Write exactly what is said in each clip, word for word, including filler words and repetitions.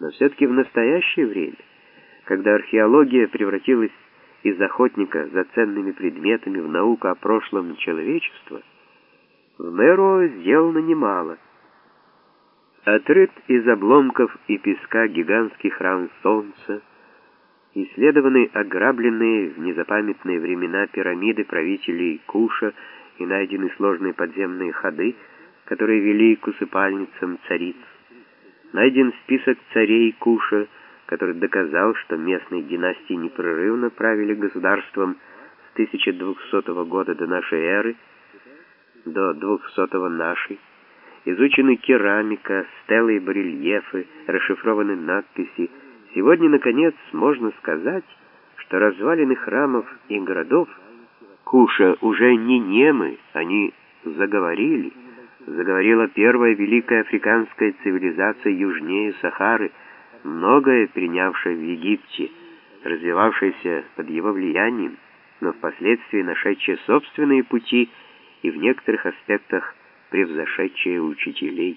Но все-таки в настоящее время, когда археология превратилась из охотника за ценными предметами в науку о прошлом человечества, в Мероа сделано немало. Отрыт из обломков и песка гигантский храм Солнца, исследованы ограбленные в незапамятные времена пирамиды правителей Куша и найдены сложные подземные ходы, которые вели к усыпальницам цариц. Найден список царей Куша, который доказал, что местные династии непрерывно правили государством с тысяча двухсотого года до нашей эры до двухсотого нашей. Изучены керамика, стелы и барельефы, расшифрованы надписи. Сегодня, наконец, можно сказать, что развалины храмов и городов Куша уже не немы, они заговорили. Заговорила первая великая африканская цивилизация южнее Сахары, многое принявшее в Египте, развивавшееся под его влиянием, но впоследствии нашедшее собственные пути и в некоторых аспектах превзошедшие учителей.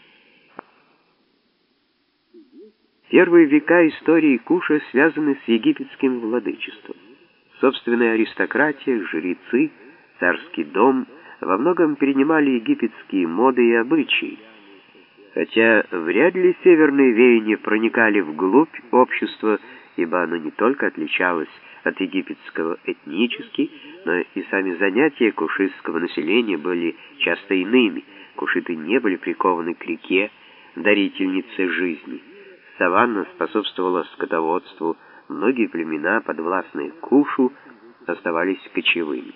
Первые века истории Куша связаны с египетским владычеством. Собственная аристократия, жрецы, царский дом во многом перенимали египетские моды и обычаи, хотя вряд ли северные веяния проникали вглубь общества, ибо оно не только отличалось от египетского этнически, но и сами занятия кушитского населения были часто иными. Кушиты не были прикованы к реке, дарительнице жизни. Саванна способствовала скотоводству, многие племена, подвластные Кушу, оставались кочевыми.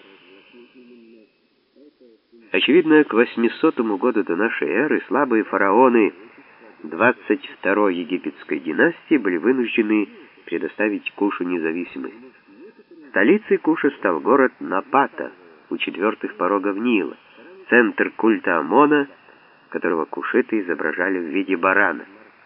Очевидно, к восьмисотому году до нашей эры слабые фараоны двадцать второй египетской династии были вынуждены предоставить Кушу независимость. Столицей Куша стал город Напата у четвертых порогов Нила, центр культа Амона, которого кушиты изображали в виде барана.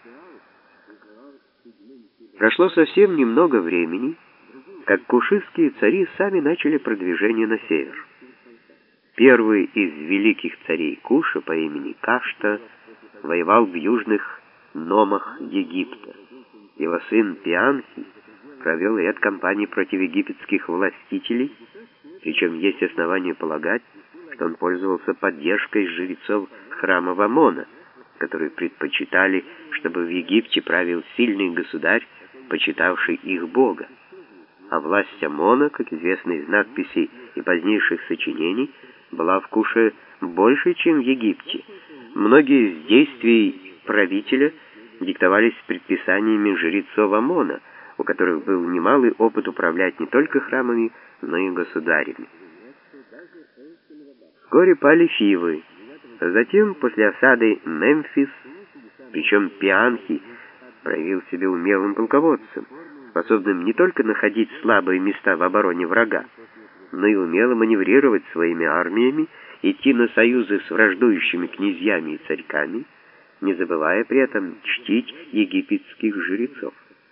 Прошло совсем немного времени, как кушитские цари сами начали продвижение на север. Первый из великих царей Куша по имени Кашта воевал в южных Номах Египта. Его сын Пианхи провел ряд кампаний против египетских властителей, причем есть основания полагать, что он пользовался поддержкой жрецов храма Амона, которые предпочитали, чтобы в Египте правил сильный государь, почитавший их бога. А власть Амона, как известно из надписей и позднейших сочинений, была в Куше больше, чем в Египте. Многие из действий правителя диктовались предписаниями жрецов Амона, у которых был немалый опыт управлять не только храмами, но и государями. Вскоре пали Фивы, а затем, после осады Мемфис, причем Пианхи проявил себя умелым полководцем, способным не только находить слабые места в обороне врага, но и умело маневрировать своими армиями, идти на союзы с враждующими князьями и царьками, не забывая при этом чтить египетских жрецов.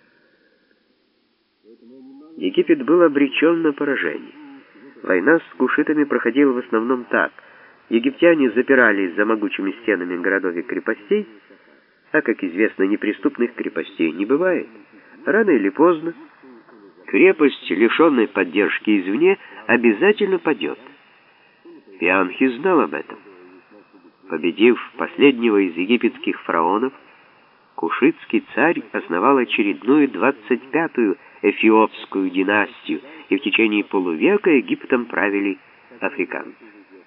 Египет был обречен на поражение. Война с кушитами проходила в основном так. Египтяне запирались за могучими стенами городов и крепостей, а, как известно, неприступных крепостей не бывает. Рано или поздно крепость, лишенная поддержки извне, обязательно падет. Пианхи знал об этом. Победив последнего из египетских фараонов, кушитский царь основал очередную двадцать пятую эфиопскую династию, и в течение полувека Египтом правили африканцы.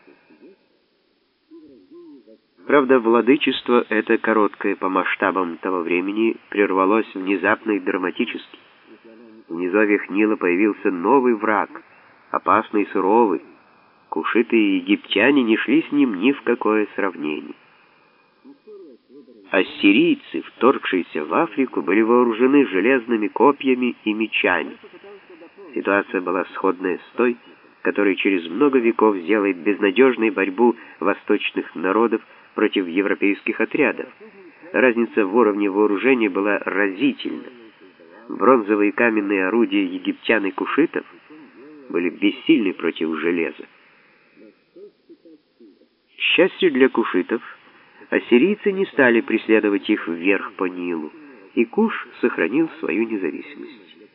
Правда, владычество это короткое по масштабам того времени прервалось внезапно и драматически. В низовьях Нила появился новый враг, опасный и суровый. Кушиты и египтяне не шли с ним ни в какое сравнение. Ассирийцы, вторгшиеся в Африку, были вооружены железными копьями и мечами. Ситуация была сходная с той, которая через много веков сделает безнадежной борьбу восточных народов против европейских отрядов. Разница в уровне вооружения была разительна. Бронзовые и каменные орудия египтян и кушитов были бессильны против железа. К счастью для кушитов, ассирийцы не стали преследовать их вверх по Нилу. и Куш сохранил свою независимость.